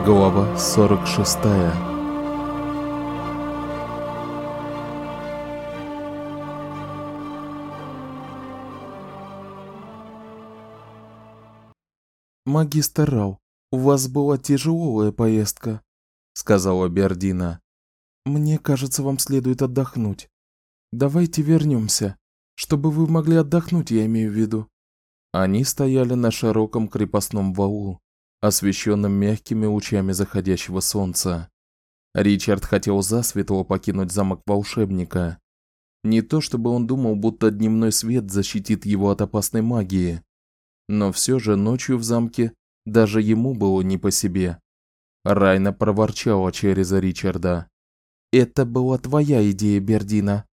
Глава 46. «Магистр Рау, у вас была тяжелая поездка», — сказала Бердина. «Мне кажется, вам следует отдохнуть. Давайте вернемся, чтобы вы могли отдохнуть, я имею в виду». Они стояли на широком крепостном валу, освещенном мягкими лучами заходящего солнца. Ричард хотел засветло покинуть замок волшебника. Не то чтобы он думал, будто дневной свет защитит его от опасной магии, но все же ночью в замке даже ему было не по себе. Райна проворчала через Ричарда. «Это была твоя идея, Бердина».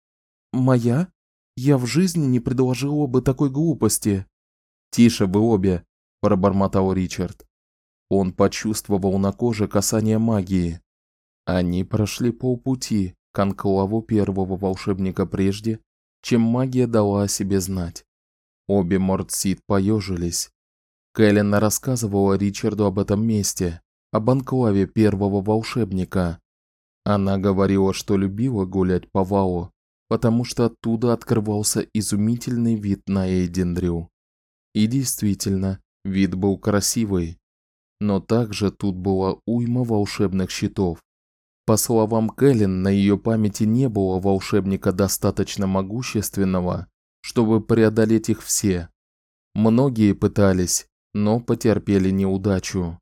«Моя? Я в жизни не предложила бы такой глупости». «Тише вы обе», – пробормотал Ричард. Он почувствовал на коже касание магии. Они прошли полпути к анклаву первого волшебника прежде, чем магия дала о себе знать. Обе Мортсид поежились. Кэлен рассказывала Ричарду об этом месте, об анклаве первого волшебника. Она говорила, что любила гулять по валу, потому что оттуда открывался изумительный вид на Эйдендрил. И действительно, вид был красивый. Но также тут была уйма волшебных щитов. По словам Кэлен, на ее памяти не было волшебника достаточно могущественного, чтобы преодолеть их все. Многие пытались, но потерпели неудачу.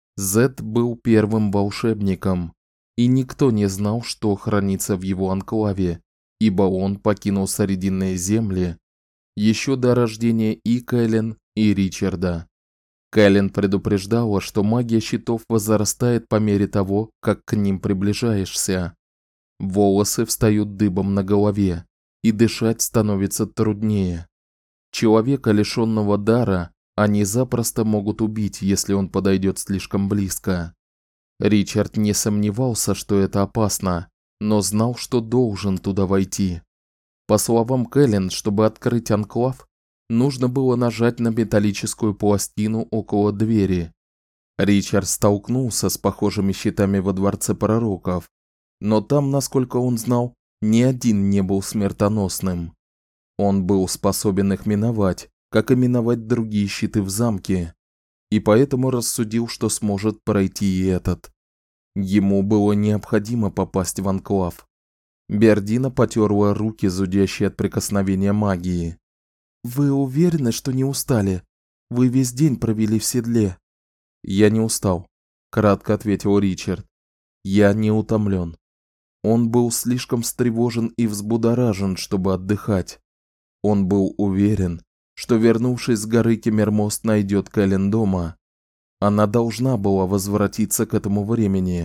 Зет был первым волшебником, и никто не знал, что хранится в его анклаве, ибо он покинул Срединные земли еще до рождения и Кэлен, и Ричарда. Кэлен предупреждала, что магия щитов возрастает по мере того, как к ним приближаешься. Волосы встают дыбом на голове, и дышать становится труднее. Человека, лишенного дара, они запросто могут убить, если он подойдет слишком близко. Ричард не сомневался, что это опасно, но знал, что должен туда войти. По словам Кэлен, чтобы открыть анклав, нужно было нажать на металлическую пластину около двери. Ричард столкнулся с похожими щитами во Дворце Пророков, но там, насколько он знал, ни один не был смертоносным. Он был способен их миновать, как и миновать другие щиты в замке, и поэтому рассудил, что сможет пройти и этот. Ему было необходимо попасть в анклав. Бердина потерла руки, зудящие от прикосновения магии. «Вы уверены, что не устали? Вы весь день провели в седле». «Я не устал», – кратко ответил Ричард. «Я не утомлен». Он был слишком встревожен и взбудоражен, чтобы отдыхать. Он был уверен, что, вернувшись с горы, Кемермост найдет Кэлен дома. Она должна была возвратиться к этому времени,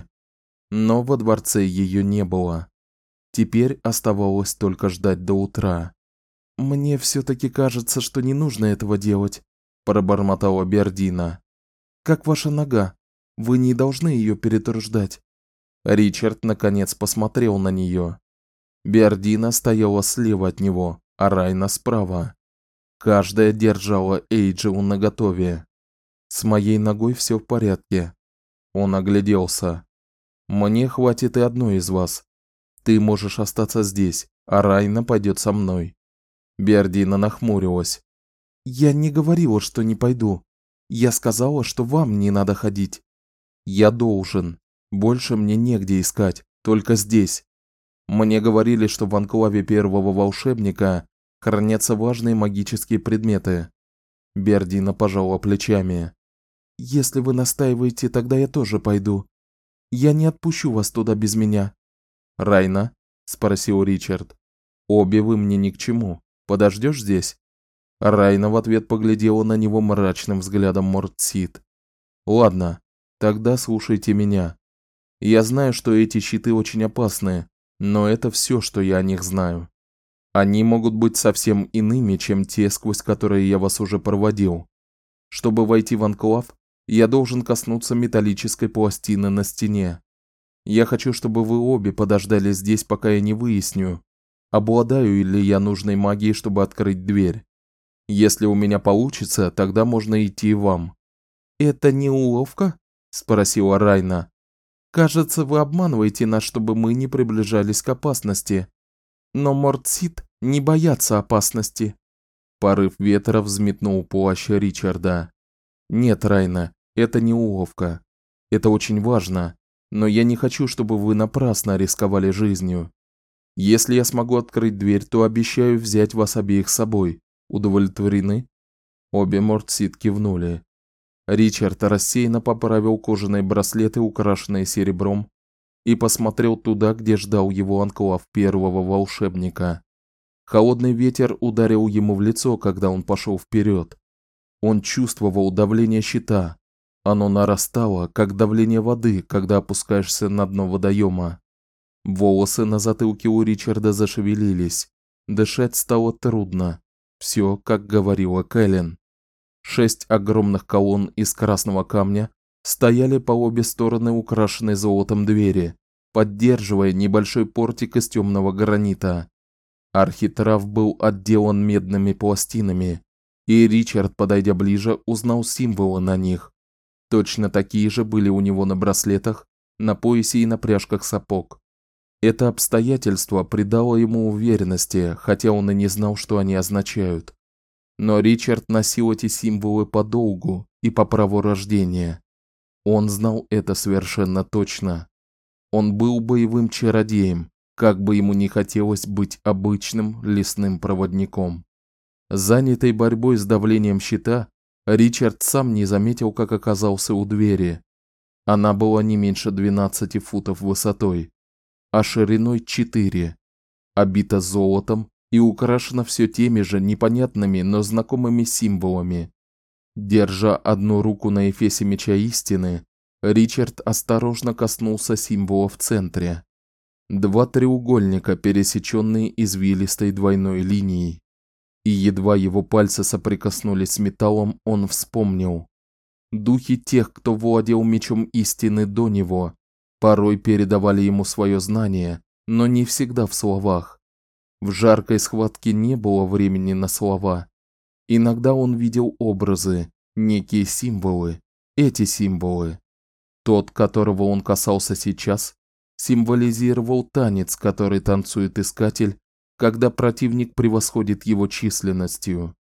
но во дворце ее не было. Теперь оставалось только ждать до утра. «Мне все-таки кажется, что не нужно этого делать», – пробормотала Бердина. «Как ваша нога? Вы не должны ее перетруждать». Ричард наконец посмотрел на нее. Бердина стояла слева от него, а Райна справа. Каждая держала Эйджел наготове. «С моей ногой все в порядке». Он огляделся. «Мне хватит и одной из вас. Ты можешь остаться здесь, а Райна пойдет со мной». Бердина нахмурилась. «Я не говорила, что не пойду. Я сказала, что вам не надо ходить». «Я должен. Больше мне негде искать, только здесь. Мне говорили, что в анклаве первого волшебника хранятся важные магические предметы». Бердина пожала плечами. «Если вы настаиваете, тогда я тоже пойду. Я не отпущу вас туда без меня». «Райна?» – спросил Ричард. «Обе вы мне ни к чему. Подождешь здесь?» Райна в ответ поглядела на него мрачным взглядом Мортсид. «Ладно, тогда слушайте меня. Я знаю, что эти щиты очень опасны, но это все, что я о них знаю. Они могут быть совсем иными, чем те, сквозь которые я вас уже проводил. Чтобы войти в анклав, я должен коснуться металлической пластины на стене. Я хочу, чтобы вы обе подождали здесь, пока я не выясню, обладаю ли я нужной магией, чтобы открыть дверь. Если у меня получится, тогда можно идти и вам». «Это не уловка?» спросила Райна. Кажется, вы обманываете нас, чтобы мы не приближались к опасности. Но Мортсид не боятся опасности. Порыв ветра взметнул плащ Ричарда. Нет, Райна, это не уловка. Это очень важно, но я не хочу, чтобы вы напрасно рисковали жизнью. Если я смогу открыть дверь, то обещаю взять вас обеих с собой. Удовлетворены? Обе Мортсид кивнули. Ричард рассеянно поправил кожаные браслеты, украшенные серебром, и посмотрел туда, где ждал его анклав первого волшебника. Холодный ветер ударил ему в лицо, когда он пошел вперед. Он чувствовал давление щита. Оно нарастало, как давление воды, когда опускаешься на дно водоема. Волосы на затылке у Ричарда зашевелились. Дышать стало трудно. Все, как говорила Кэлен. 6 огромных колонн из красного камня стояли по обе стороны украшенной золотом двери, поддерживая небольшой портик из темного гранита. Архитрав был отделан медными пластинами, и Ричард, подойдя ближе, узнал символы на них. Точно такие же были у него на браслетах, на поясе и на пряжках сапог. Это обстоятельство придало ему уверенности, хотя он и не знал, что они означают. Но Ричард носил эти символы по долгу и по праву рождения. Он знал это совершенно точно. Он был боевым чародеем, как бы ему ни хотелось быть обычным лесным проводником. Занятый борьбой с давлением щита, Ричард сам не заметил, как оказался у двери. Она была не меньше 12 футов высотой, а шириной 4, обита золотом и украшена все теми же непонятными, но знакомыми символами. Держа одну руку на эфесе меча истины, Ричард осторожно коснулся символа в центре. 2 треугольника, пересечённые извилистой двойной линией. И едва его пальцы соприкоснулись с металлом, он вспомнил. Духи тех, кто владел мечом истины до него, порой передавали ему своё знание, но не всегда в словах. В жаркой схватке не было времени на слова. Иногда он видел образы, некие символы, эти символы. Тот, которого он касался сейчас, символизировал танец, который танцует искатель, когда противник превосходит его численностью.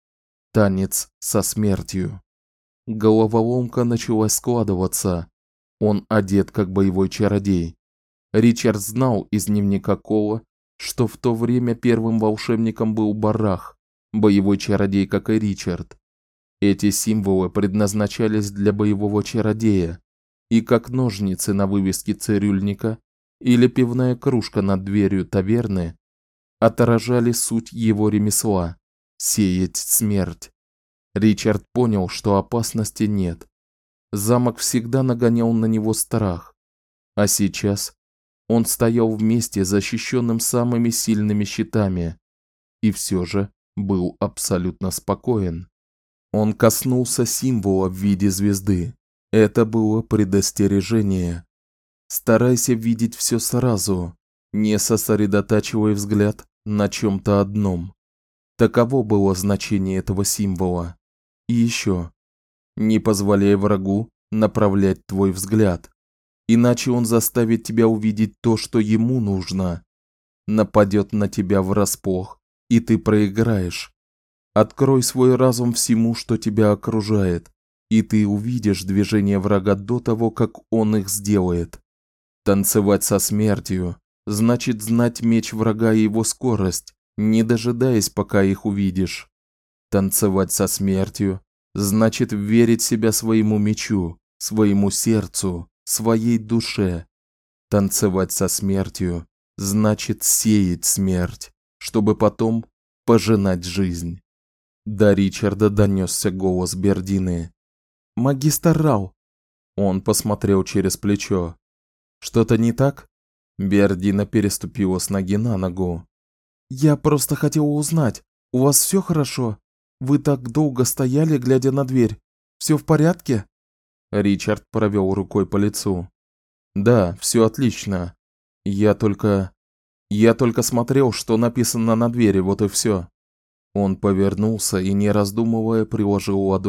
Танец со смертью. Головоломка начала складываться. Он одет как боевой чародей. Ричард знал из дневника Кола, что в то время первым волшебником был Барах, боевой чародей, как и Ричард. Эти символы предназначались для боевого чародея, и как ножницы на вывеске цирюльника или пивная кружка над дверью таверны отражали суть его ремесла сеять смерть. Ричард понял, что опасности нет. Замок всегда нагонял на него страх, а сейчас он стоял в месте, защищённым самыми сильными щитами, и всё же был абсолютно спокоен. Он коснулся символа в виде звезды. Это было предостережение. Старайся видеть всё сразу, не сосредотачивая взгляд на чём-то одном. Таково было значение этого символа. И ещё: не позволяй врагу направлять твой взгляд, иначе он заставит тебя увидеть то, что ему нужно. Нападёт на тебя врасплох, и ты проиграешь. Открой свой разум всему, что тебя окружает, и ты увидишь движения врага до того, как он их сделает. Танцевать со смертью значит знать меч врага и его скорость, не дожидаясь, пока их увидишь. Танцевать со смертью значит верить себя своему мечу, своему сердцу, своей душе. Танцевать со смертью значит сеять смерть, чтобы потом пожинать жизнь. До Ричарда донёсся голос Бердины. Магистр Рау. Он посмотрел через плечо. Что-то не так? Бердина переступила с ноги на ногу. Я просто хотела узнать, у вас всё хорошо? Вы так долго стояли, глядя на дверь. Всё в порядке? Ричард провёл рукой по лицу. Да, всё отлично. Я только смотрел, что написано на двери, вот и всё. Он повернулся и, не раздумывая, приложил ладонь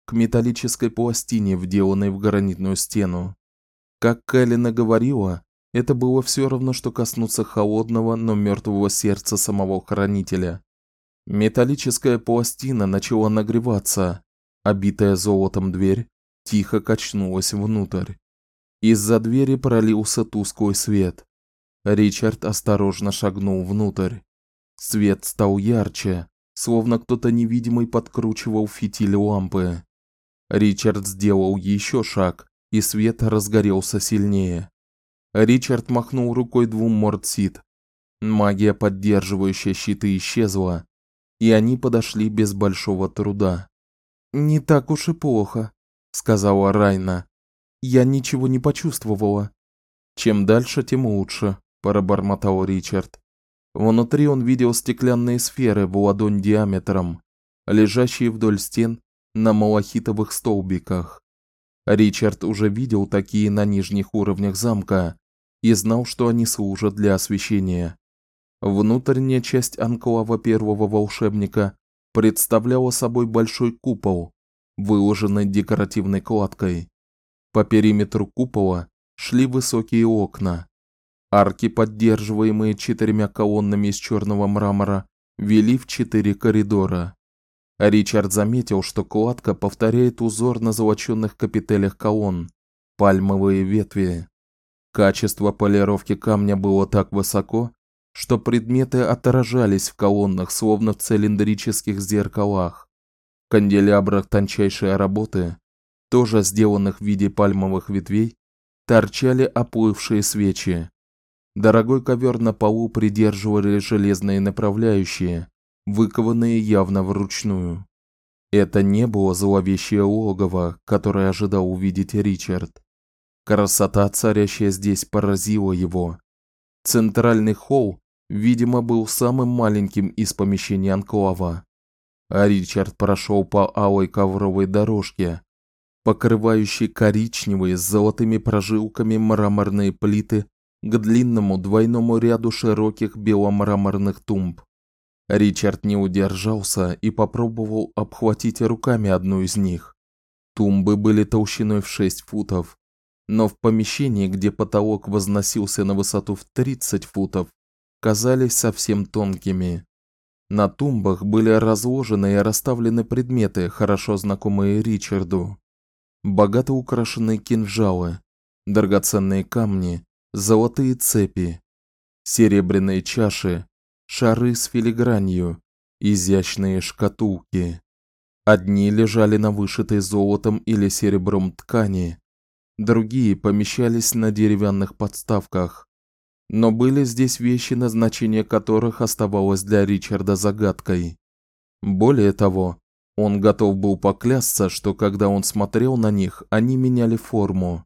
к металлической пластине, вделанной в гранитную стену. Как Кэлен говорила, это было все равно, что коснуться холодного, но мертвого сердца самого хранителя. Металлическая пластина начала нагреваться, обитая золотом дверь тихо качнулась внутрь. Из-за двери пролился тусклый свет. Ричард осторожно шагнул внутрь. Свет стал ярче, словно кто-то невидимый подкручивал фитиль лампы. Ричард сделал еще шаг, и свет разгорелся сильнее. Ричард махнул рукой двум Мордсит. Магия, поддерживающая щиты, исчезла, и они подошли без большого труда. «Не так уж и плохо», — сказала Райна. «Я ничего не почувствовала». «Чем дальше, тем лучше», — пробормотал Ричард. Внутри он видел стеклянные сферы в ладонь диаметром, лежащие вдоль стен на малахитовых столбиках. Ричард уже видел такие на нижних уровнях замка и знал, что они служат для освещения. Внутренняя часть анклава первого волшебника представляла собой большой купол, выложенный декоративной кладкой. По периметру купола шли высокие окна. Арки, поддерживаемые 4 колоннами из черного мрамора, вели в 4 коридора. Ричард заметил, что кладка повторяет узор на золочёных капителях колонн, пальмовые ветви. Качество полировки камня было так высоко, что предметы отражались в колоннах, словно в цилиндрических зеркалах. В канделябрах тончайшей работы, тоже сделанных в виде пальмовых ветвей, торчали оплывшие свечи. Дорогой ковер на полу придерживали железные направляющие, выкованные явно вручную. Это не было зловещее логово, которое ожидал увидеть Ричард. Красота, царящая здесь, поразила его. Центральный холл, видимо, был самым маленьким из помещений анклава. А Ричард прошел по алой ковровой дорожке, покрывающей коричневые с золотыми прожилками мраморные плиты, к длинному двойному ряду широких беломраморных тумб. Ричард не удержался и попробовал обхватить руками одну из них. Тумбы были толщиной в 6 футов, но в помещении, где потолок возносился на высоту в 30 футов, казались совсем тонкими. На тумбах были разложены и расставлены предметы, хорошо знакомые Ричарду. Богато украшенные кинжалы, драгоценные камни, золотые цепи, серебряные чаши, шары с филигранью, изящные шкатулки. Одни лежали на вышитой золотом или серебром ткани, другие помещались на деревянных подставках. Но были здесь вещи, назначение которых оставалось для Ричарда загадкой. Более того, он готов был поклясться, что когда он смотрел на них, они меняли форму.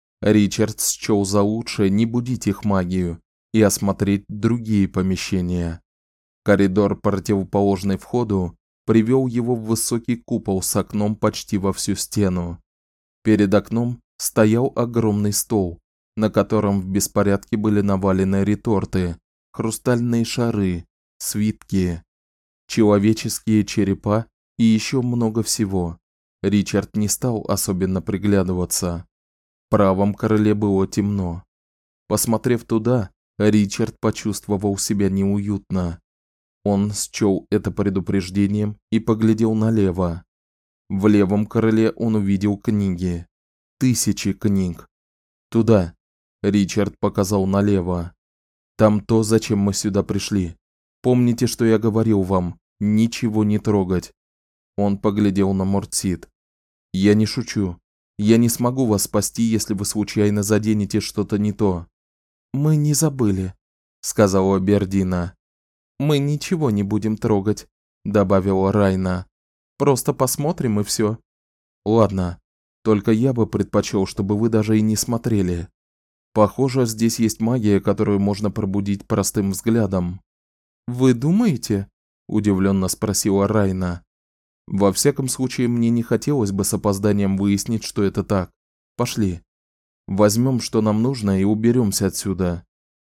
Ричард счёл за лучшее не будить их магию и осмотреть другие помещения. Коридор, противоположный входу, привёл его в высокий купол с окном почти во всю стену. Перед окном стоял огромный стол, на котором в беспорядке были навалены реторты, хрустальные шары, свитки, человеческие черепа и ещё много всего. Ричард не стал особенно приглядываться. В правом крыле было темно. Посмотрев туда, Ричард почувствовал себя неуютно. Он счёл это предупреждением и поглядел налево. В левом крыле он увидел книги. Тысячи книг. Туда. Ричард показал налево. Там то, зачем мы сюда пришли. Помните, что я говорил вам, ничего не трогать. Он поглядел на Мордсит. Я не шучу. Я не смогу вас спасти, если вы случайно заденете что-то не то. Мы не забыли, сказала Бердина. Мы ничего не будем трогать, добавила Райна. Просто посмотрим и всё. Ладно. Только я бы предпочёл, чтобы вы даже и не смотрели. Похоже, здесь есть магия, которую можно пробудить простым взглядом. Вы думаете? Удивлённо спросила Райна. Во всяком случае, мне не хотелось бы с опозданием выяснить, что это так. Пошли. Возьмём, что нам нужно, и уберёмся отсюда.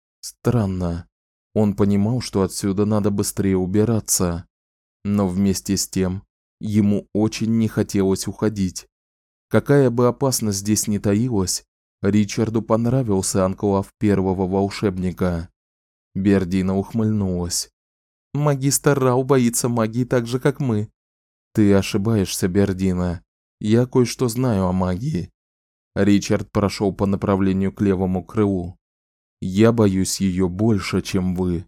Странно. Он понимал, что отсюда надо быстрее убираться, но вместе с тем Ему очень не хотелось уходить. Какая бы опасность здесь ни таилась, Ричарду понравился анклав первого волшебника. Бердина ухмыльнулась. Магистр Рау боится магии так же, как мы. Ты ошибаешься, Бердина. Я кое-что знаю о магии. Ричард прошел по направлению к левому крылу. Я боюсь ее больше, чем вы.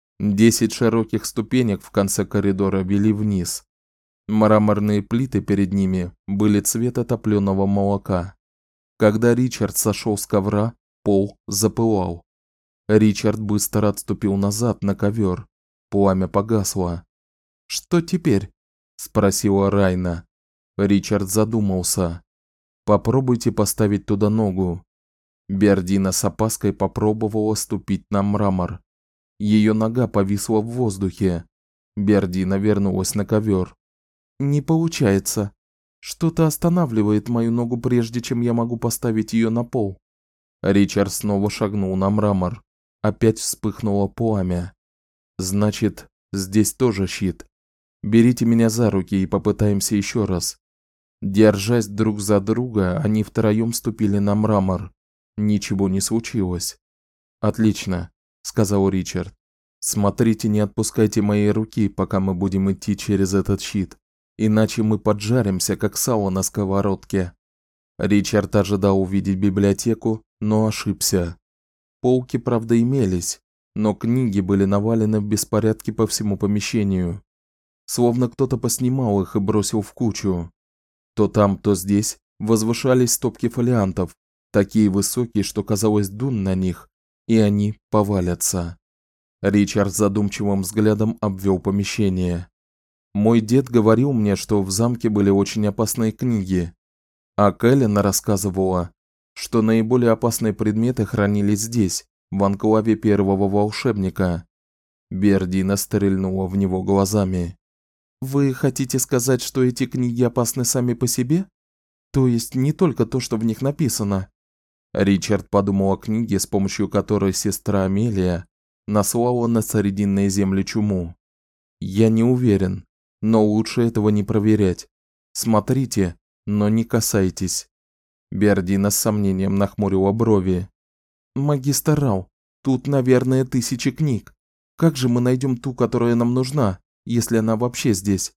10 широких ступенек в конце коридора вели вниз. Мраморные плиты перед ними были цвета топлёного молока. Когда Ричард сошел с ковра, пол запылал. Ричард быстро отступил назад на ковер. Пламя погасло. Что теперь? Спросила Райна. Ричард задумался. Попробуйте поставить туда ногу. Бердина с опаской попробовала ступить на мрамор. Ее нога повисла в воздухе. Бердина вернулась на ковер. Не получается. Что-то останавливает мою ногу, прежде чем я могу поставить ее на пол. Ричард снова шагнул на мрамор. Опять вспыхнуло пламя. Значит, здесь тоже щит. Берите меня за руки и попытаемся еще раз. Держась друг за друга, они втроем ступили на мрамор. Ничего не случилось. Отлично, сказал Ричард. Смотрите, не отпускайте моей руки, пока мы будем идти через этот щит, иначе мы поджаримся, как сало на сковородке. Ричард ожидал увидеть библиотеку, но ошибся. Полки, правда, имелись, но книги были навалены в беспорядке по всему помещению. Словно кто-то поснимал их и бросил в кучу. То там, то здесь возвышались стопки фолиантов, такие высокие, что казалось, дун на них, и они повалятся. Ричард задумчивым взглядом обвел помещение. Мой дед говорил мне, что в замке были очень опасные книги, а Кэлен рассказывала, что наиболее опасные предметы хранились здесь, в анклаве первого волшебника. Бердина стрельнула в него глазами. Вы хотите сказать, что эти книги опасны сами по себе? То есть не только то, что в них написано? Ричард подумал о книге, с помощью которой сестра Амелия наслала на Срединные земли чуму. Я не уверен, но лучше этого не проверять. Смотрите, но не касайтесь. Бердина с сомнением нахмурила брови. Магистр Рау, тут, наверное, 1000 книг. Как же мы найдем ту, которая нам нужна, если она вообще здесь?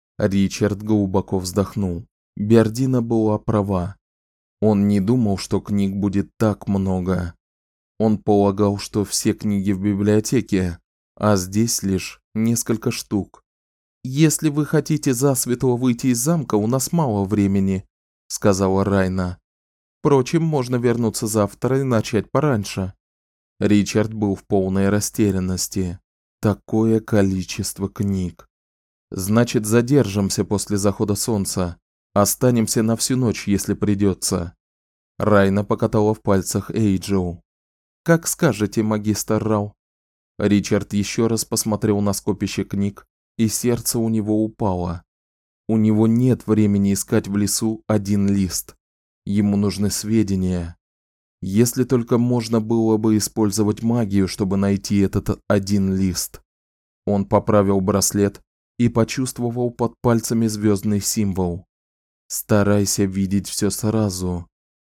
Ричард глубоко вздохнул. Бердина была права. Он не думал, что книг будет так много. Он полагал, что все книги в библиотеке, а здесь лишь несколько штук. Если вы хотите засветло выйти из замка, у нас мало времени, сказала Райна. Впрочем, можно вернуться завтра и начать пораньше. Ричард был в полной растерянности. Такое количество книг. Значит, задержимся после захода солнца. Останемся на всю ночь, если придется. Райна покатала в пальцах Эйджел. Как скажете, магистр Рау. Ричард еще раз посмотрел на скопище книг, и сердце у него упало. У него нет времени искать в лесу один лист. Ему нужны сведения. Если только можно было бы использовать магию, чтобы найти этот один лист. Он поправил браслет и почувствовал под пальцами звездный символ. Старайся видеть все сразу.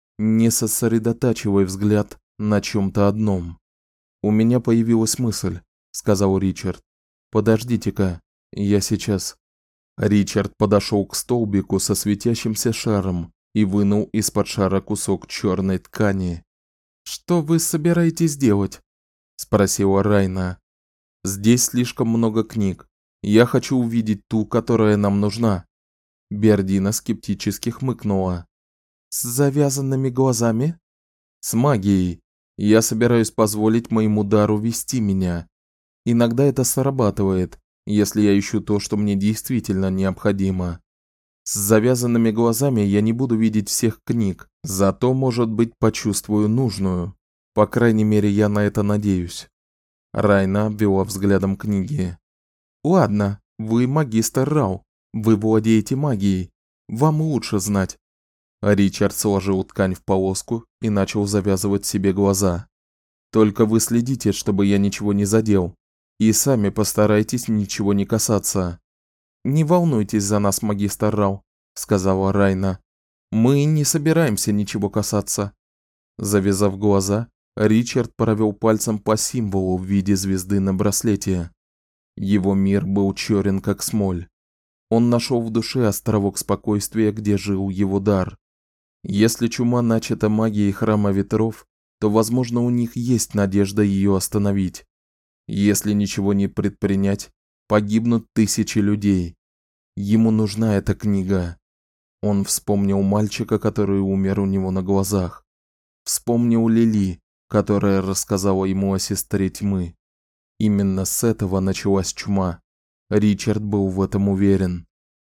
Не сосредотачивай взгляд на чем-то одном. У меня появилась мысль, сказал Ричард. Подождите-ка, я сейчас. Ричард подошел к столбику со светящимся шаром и вынул из-под шара кусок черной ткани. Что вы собираетесь делать? Спросила Райна. Здесь слишком много книг. Я хочу увидеть ту, которая нам нужна. Бердина скептически хмыкнула. С завязанными глазами? С магией. Я собираюсь позволить моему дару вести меня. Иногда это срабатывает, если я ищу то, что мне действительно необходимо. С завязанными глазами я не буду видеть всех книг, зато, может быть, почувствую нужную. По крайней мере, я на это надеюсь. Райна обвела взглядом книги. Ладно, вы магистр Рау, вы владеете магией, вам лучше знать. Ричард сложил ткань в полоску и начал завязывать себе глаза. Только вы следите, чтобы я ничего не задел, и сами постарайтесь ничего не касаться. Не волнуйтесь за нас, магистр Рау, сказала Райна. Мы не собираемся ничего касаться. Завязав глаза, Ричард провел пальцем по символу в виде звезды на браслете. Его мир был черен как смоль. Он нашел в душе островок спокойствия, где жил его дар. Если чума начата магией храма ветров, то, возможно, у них есть надежда ее остановить. Если ничего не предпринять, погибнут тысячи людей. Ему нужна эта книга. Он вспомнил мальчика, который умер у него на глазах. Вспомнил Лили, которая рассказала ему о сестре тьмы. Именно с этого началась чума. Ричард был в этом уверен.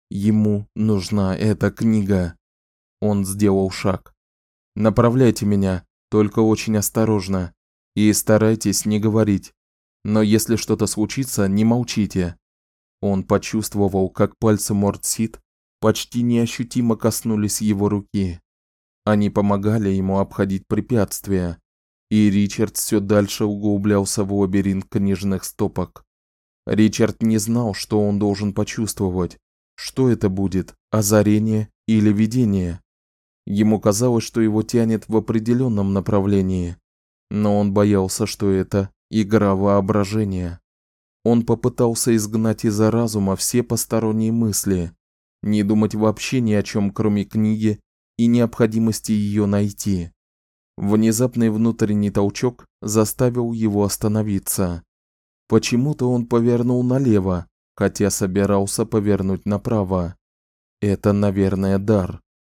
Ему нужна эта книга. Он сделал шаг. Направляйте меня, только очень осторожно, и старайтесь не говорить. Но если что-то случится, не молчите. Он почувствовал, как пальцы Мортсид почти неощутимо коснулись его руки. Они помогали ему обходить препятствия, и Ричард всё дальше углублялся в лабиринт книжных стопок. Ричард не знал, что он должен почувствовать, что это будет, озарение или видение. Ему казалось, что его тянет в определённом направлении, но он боялся, что это игра воображения. Он попытался изгнать из разума все посторонние мысли, не думать вообще ни о чём, кроме книги и необходимости её найти. Внезапный внутренний толчок заставил его остановиться. Почему-то он повернул налево, хотя собирался повернуть направо. Это, наверное, дар.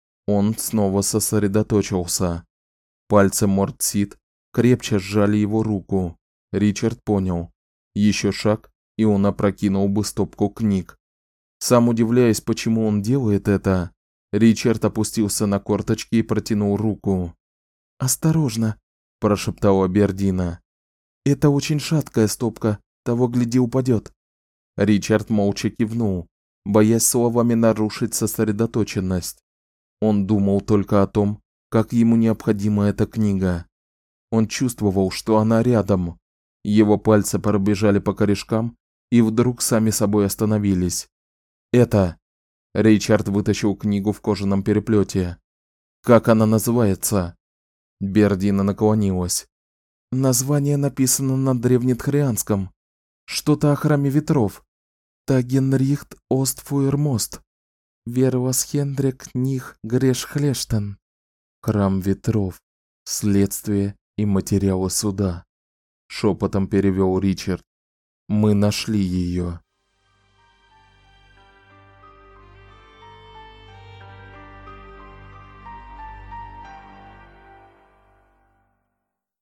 Он снова сосредоточился. Пальцы Мортсид крепче сжали его руку. Ричард понял. Ещё шаг, и он опрокинул бы стопку книг. Сам удивляясь, почему он делает это, Ричард опустился на корточки и протянул руку. "Осторожно", прошептала Бердина. "Это очень шаткая стопка, того гляди упадёт". Ричард молча кивнул, боясь словами нарушить сосредоточенность. Он думал только о том, как ему необходима эта книга. Он чувствовал, что она рядом. Его пальцы пробежали по корешкам и вдруг сами собой остановились. "Это", Ричард вытащил книгу в кожаном переплёте. "Как она называется?" Бердина наклонилась. "Название написано на древнетхарианском. Что-то о храме ветров. Тагенрихт Остфуэрмост. Вервасхендрек них Грешхлештен". Храм ветров. Следствие и материалы суда. Шепотом перевёл Ричард. "Мы нашли её".